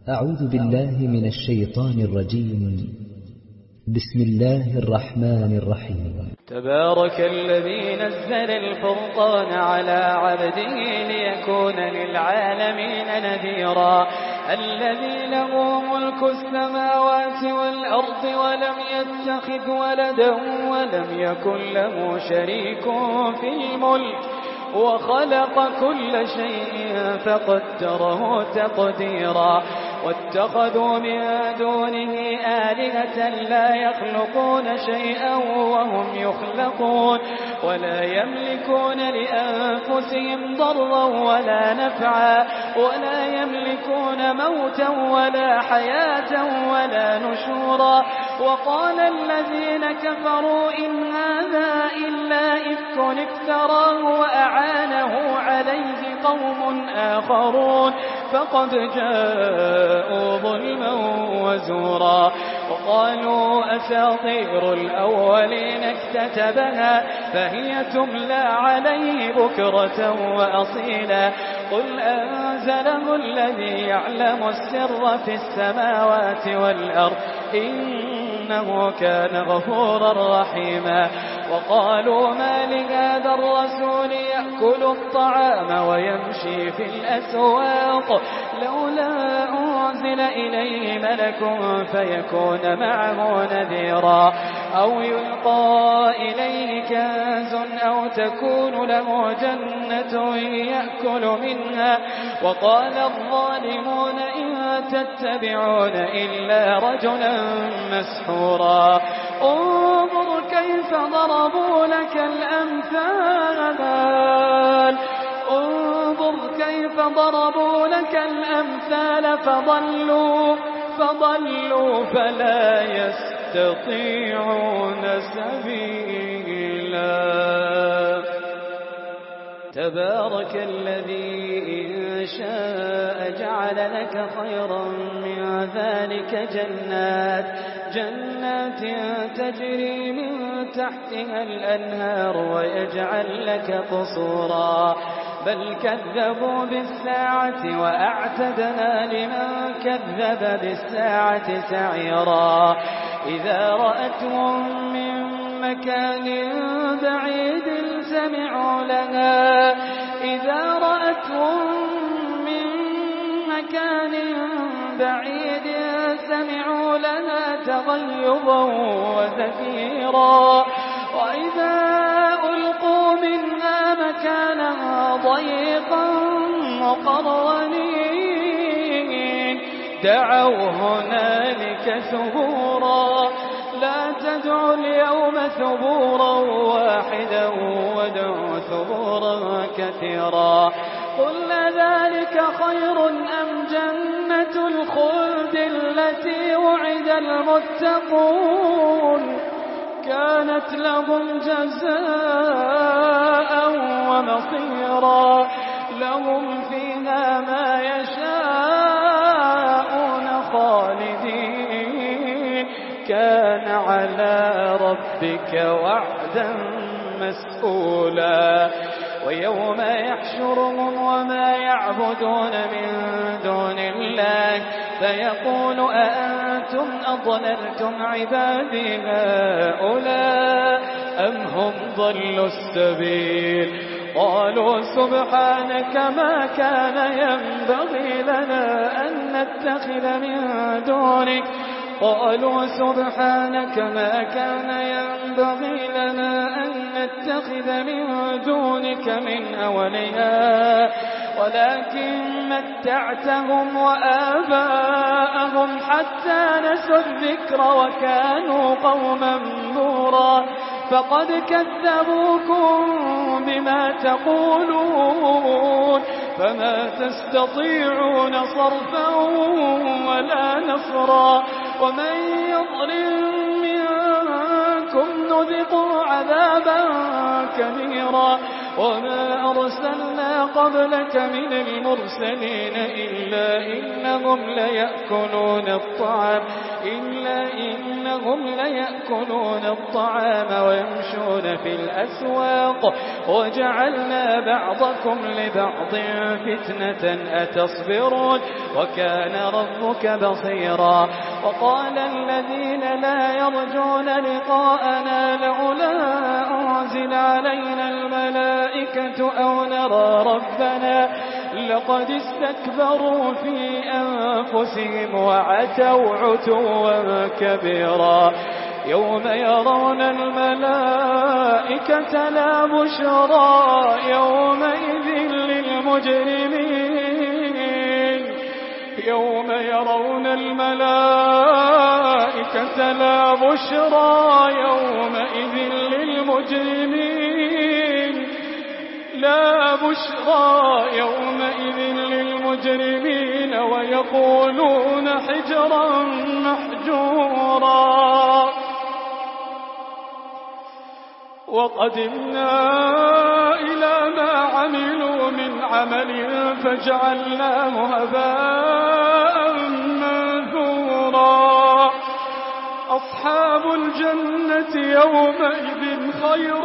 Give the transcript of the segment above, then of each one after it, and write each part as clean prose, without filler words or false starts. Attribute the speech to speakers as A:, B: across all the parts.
A: أعوذ بالله من الشيطان الرجيم. بسم الله الرحمن الرحيم.
B: تبارك الذي نزل الفرقان على عبده ليكون للعالمين نذيرا الذي له ملك السماوات والأرض ولم يتخذ ولدا ولم يكن له شريك في الملك وخلق كل شيء فقدره تقديرا واتخذوا من دونه آلهة لا يخلقون شيئا وهم يخلقون ولا يملكون لأنفسهم ضرا ولا نفعا ولا يملكون موتا ولا حياة ولا نشورا وقال الذين كفروا إن هذا إلا إفك افتراه وأعانه عليه قوم آخرون فقد جاءوا ظلما وزورا وقالوا أساطير الأولين اكتتبها فهي تملى عليه بكرة وأصيلا قل أنزله الذي يعلم السر في السماوات والأرض إنه كان غفورا رحيما وقالوا ما لهذا الرسول يأكل الطعام ويمشي في الأسواق لولا أنزل إليه ملك فيكون معه نذيرا أو يلقى إليه كنز أو تكون له جنة يأكل منها وقال الظالمون إن تتبعون إلا رجلا مسحورا انظر كيف ضربوا لك الأمثال انظر كيف ضربوا لك الأمثال فضلوا فلا يستطيعون سبيلا تبارك الذي إن شاء جعل لك خيرا من ذلك جنات تجري من تحتها الأنهار ويجعل لك قصورا بل كذبوا بالساعة وأعتدنا لمن كذب بالساعة سعيرا إذا رأتهم من مكان بعيد سمعوا لها إذا رأتهم من مكان بعيد سمعوا لها تغيظا وزفيرا وإذا ألقوا منها مكانا ضيقا مقرنين دعوا هنالك ثبورا لا تدعوا اليوم ثبورا واحدا وادعوا ثبورا كثيرا قل ذلك خير أم جنة الخلد التي وعد المتقون كانت لهم جزاء ومصيرا لهم فيها ما يشاءون خالدين كان على ربك وعدا مسئولا ويوم يحشرهم وما يعبدون من دون الله فيقول أأنتم أضللتم عبادي هؤلاء أم هم ضلوا السبيل قالوا سبحانك ما كان ينبغي لنا أن نتخذ من دونك قالوا سبحانك ما كان ينبغي لنا أن نتخذ من دونك من أولياء ولكن متعتهم وآباءهم حتى نسوا الذكر وكانوا قوما بورا فقد كذبوكم بما تقولون فما تستطيعون صرفا ولا نصرا ومن يظلم منكم نذقه عذابا كبيرا وما أرسلنا قبلك من المرسلين إلا إنهم ليأكلون الطعام ويمشون في الأسواق وجعلنا بعضكم لبعض فتنة أتصبرون وكان ربك بصيرا. وقال الذين لا يرجون لقاءنا لولا أنزل علينا الملائكة أو نرى ربنا لقد استكبروا في أنفسهم وعتوا عتوا كبيرا. يوم يرون الملائكة لا بشرى يومئذ للمجرمين يوم يرون الملائكة لا بشرى يومئذ للمجرمين ويقولون حجرا محجورا. وقدمنا إلى ما عملوا من عمل فجعلناه هباء منثورا. أصحاب الجنة يومئذ خير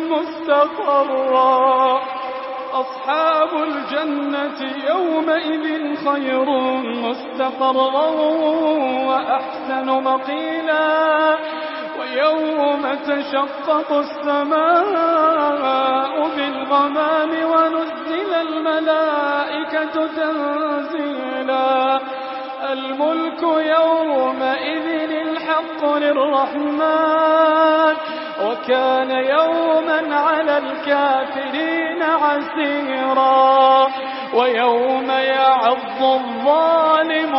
B: مستقرا وأحسن مقيلا. ويوم تشقق السماء بالغمام ونزل الملائكة تنزيلا. الملك يومئذ الحق للرحمن وكان يوما على الكافرين عسيرا. ويوم يعض الظالم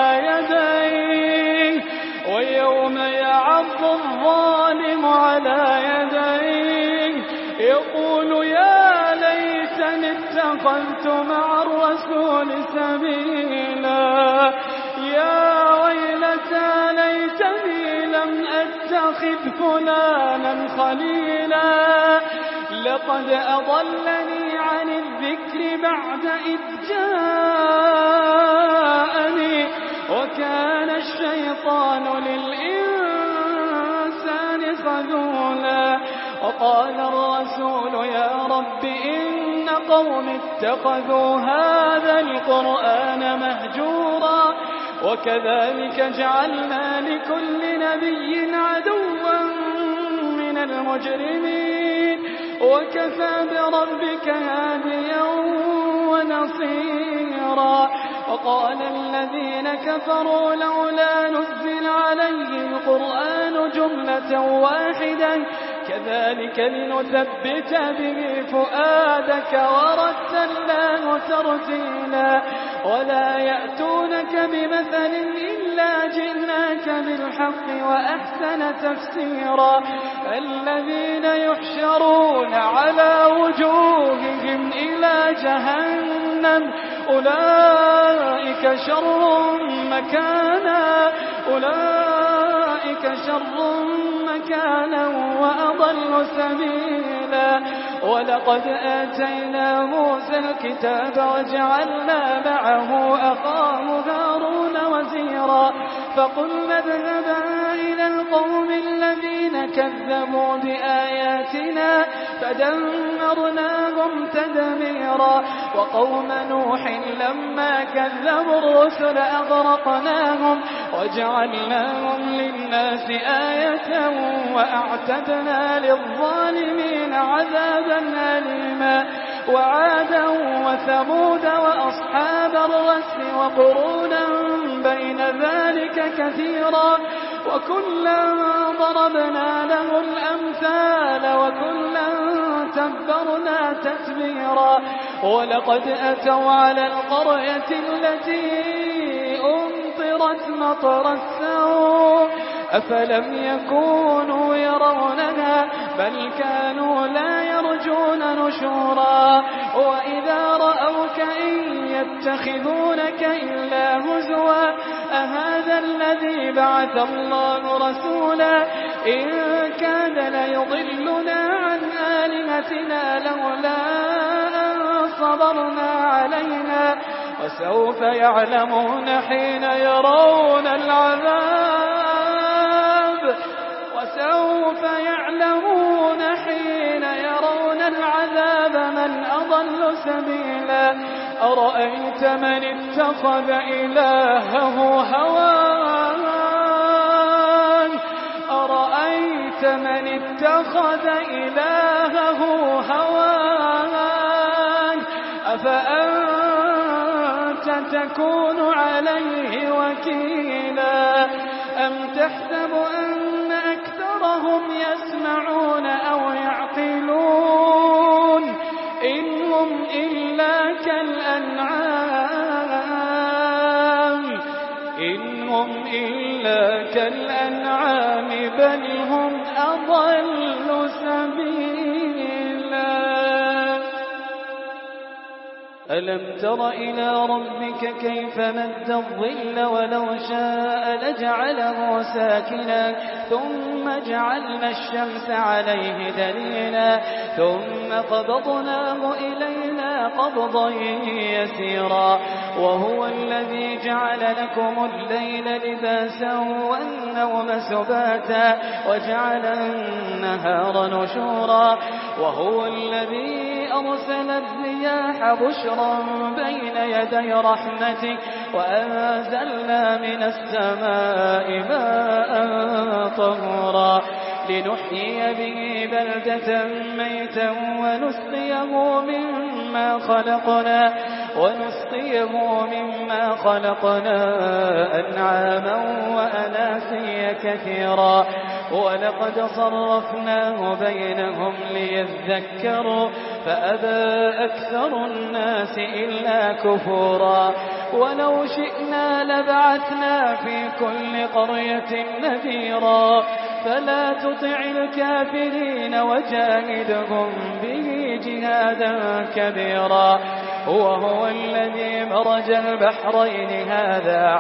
B: على يديه يقول يا ليتني اتخذت مع الرسول سبيلا. يا ويلتى ليتني لم أتخذ فلانا خليلا لقد أضلني عن الذكر بعد إذ جاءني وكان الشيطان للإنسان خذولا. وقال الرسول يا رب إن قوم اتخذوا هذا القرآن مهجورا. وكذلك جعلنا لكل نبي عدوا من المجرمين وكفى بربك هاديا ونصيرا. وقال الذين كفروا لولا نزل عليه القرآن جملة واحدة كذلك لنثبت به فؤادك ورتلناه ترتيلا. ولا يأتونك بمثل إلا جئناك بالحق وأحسن تفسيرا. الذين يحشرون على وجوههم إلى جهنم أولئك شر مكانا وأضل سبيلا. ولقد آتينا موسى الكتاب وجعلنا معه أخاه هارون وزيرا. فقلنا اذهبا إلى القوم الذين كذبوا بآياتنا فدمرناهم تدميرا. وقوم نوح لما كذبوا الرسل أغرقناهم وجعلناهم للناس آية وأعتدنا للظالمين عذابا أليما. وعادا وثمود وأصحاب الرس وقرونا بين ذلك كثيرا. وكلا ضربنا له الأمثال وكلا تبرنا تتبيرا. ولقد أتوا على القرية التي أمطرت مطر السوء أفلم يكونوا يرونها بل كانوا لا يرجون نشورا. وإذا رأوك إن يتخذونك إلا هزوا أهذا الذي بعث الله رسولا إن كاد ليضلنا عن آلهتنا لولا أن صبرنا عليها وسوف يعلمون حين يرون العذاب من أضل سبيلا أرأيت من اتخذ إلهه هوان أفأنت تكون عليه وكيلا أم تحسب أن أكثرهم يسمعون أو يعقلون إن هم إلا كالأنعام بل هم أضل سبيلا ألم تر إلى ربك كيف مد الظل ولو شاء لجعله ساكنا ثم جعلنا الشمس عليه دليلا ثم قبضناه إلينا قبضا يسيرا وهو الذي جعل لكم الليل لباسا والنوم سباتا وجعل النهار نشورا وهو الذي أرسل الرياح بشرا بين يدي رحمته وأنزلنا من السماء ماء طهورا لنحيي به بلدة ميتا ونسقيه مما خلقنا أنعاما وأناسيا كثيرا ولقد صرفناه بينهم ليذكروا فأبى أكثر الناس إلا كفورا ولو شئنا لبعثنا في كل قرية نذيرا فلا تطع الكافرين وجاهدهم به جهادا كبيرا وهو الذي مرج البحرين هذا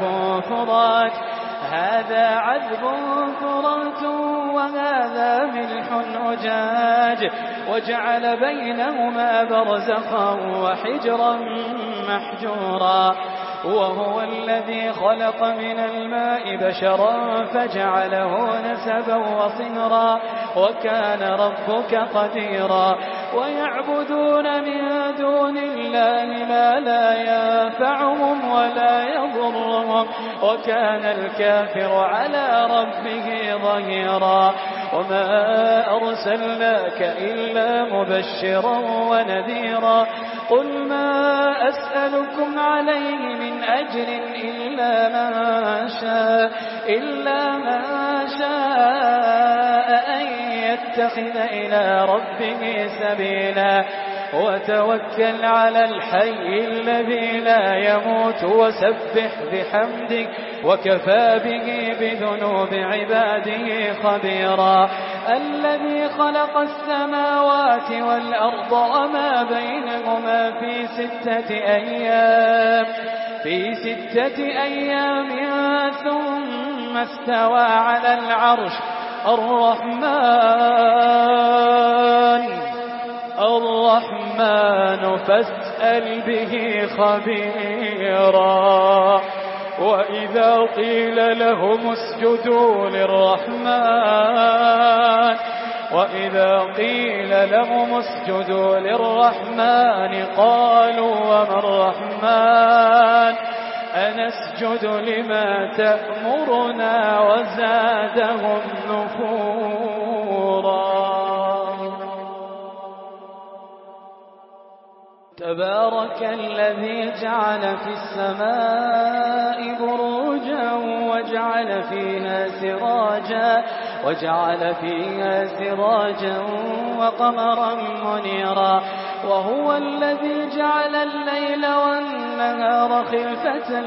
B: عذب فرات وهذا ملح أجاج وجعل بينهما برزخا وحجرا محجورا وهو الذي خلق من الماء بشرا فجعله نسبا وصهرا وكان ربك قديرا ويعبدون من دون الله ما لا ينفعهم ولا يضرهم وكان الكافر على ربه ظهيرا وما أرسلناك إلا مبشرا ونذيرا قل ما أسألكم عليه من أجر إلا من شاء أن يتخذ إلى ربه سبيلا وتوكل على الحي الذي لا يموت وسبح بحمده وكفى به بذنوب عباده خبيرا الذي خلق السماوات والأرض وما بينهما في ستة أيام ثم استوى على العرش الرحمن فاسأل به خبيرا وإذا قيل لهم اسجدوا للرحمن قالوا وما الرحمن أنسجد لما تأمرنا وزادهم نفورا تبارك الذي جعل في السماء بروجا وجعل فيها سراجا وقمرا منيرا وهو الذي جعل الليل والنهار خلفة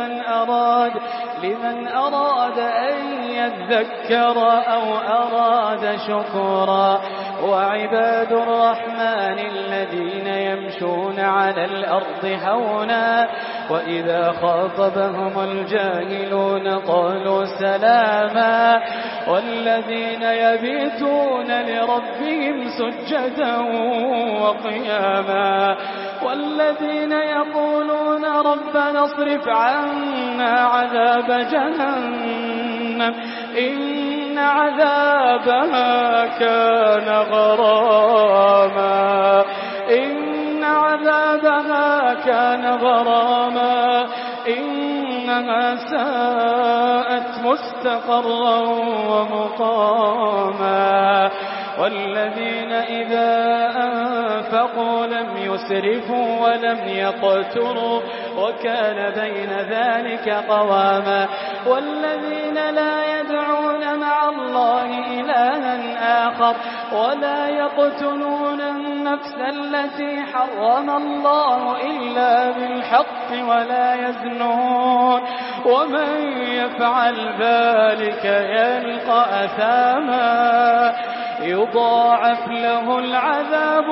B: لمن أراد أن يذكر أو أراد شكورا وعباد الرحمن الذين يمشون على الأرض هونا وإذا خاطبهم الجاهلون قالوا سلاما والذين يبيتون لربهم سجدا وقياما والذين يقولون ربنا اصرف عنا عذاب جهنم إن عذابها كان غراما إن عذابها كان غراما إنها ساءت مستقرا ومقاما والذين إذا أنفقوا لم يسرفوا ولم يقتروا وكان بين ذلك قواما والذين لا يدعون مع الله إلها آخر ولا يقتلون النفس التي حرم الله إلا بالحق ولا يزنون ومن يفعل ذلك يلقى أثاما يضاعف له العذاب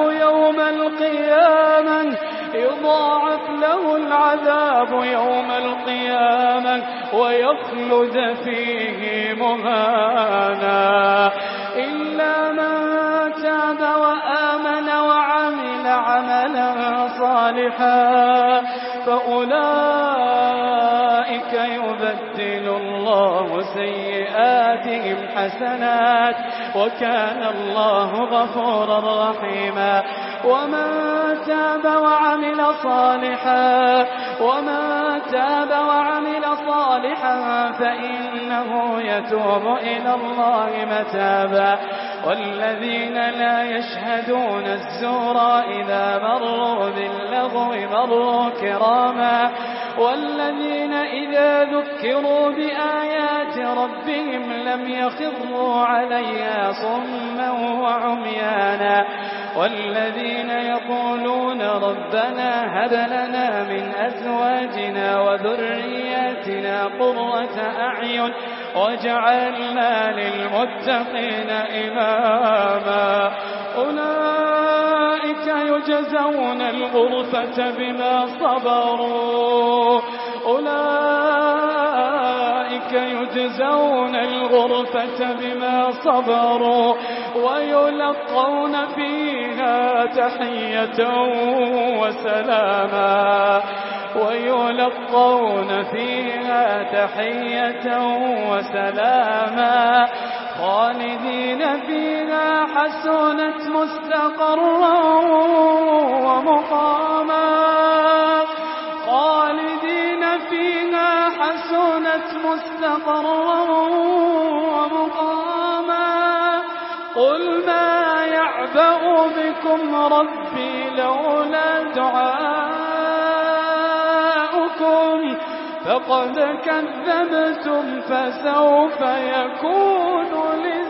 B: يوم القيامة ويخلد فيه مهانا إلا من تاب وآمن وعمل عملا صالحا فأولئك يبدل الله سيئاتهم حسنات وكان الله غفورا رحيما ومن تاب وعمل صالحا فإنه يتوب إلى الله متابا والذين لا يشهدون الزور إذا مروا باللغو مروا كراما والذين إذا ذكروا بآيات ربهم لم يخروا عليها صما وعميانا والذين يقولون ربنا هب لنا من أزواجنا وذرياتنا قرة أعين واجعلنا للمتقين إماما أولئك يجزون الغرفة بما صبروا ويلقون فيها تحية وسلاما خالدين فيها حسنت مستقرا ومقاما قل ما يعبأ بكم ربي لولا دعاؤكم فقد كذبتم فسوف يكون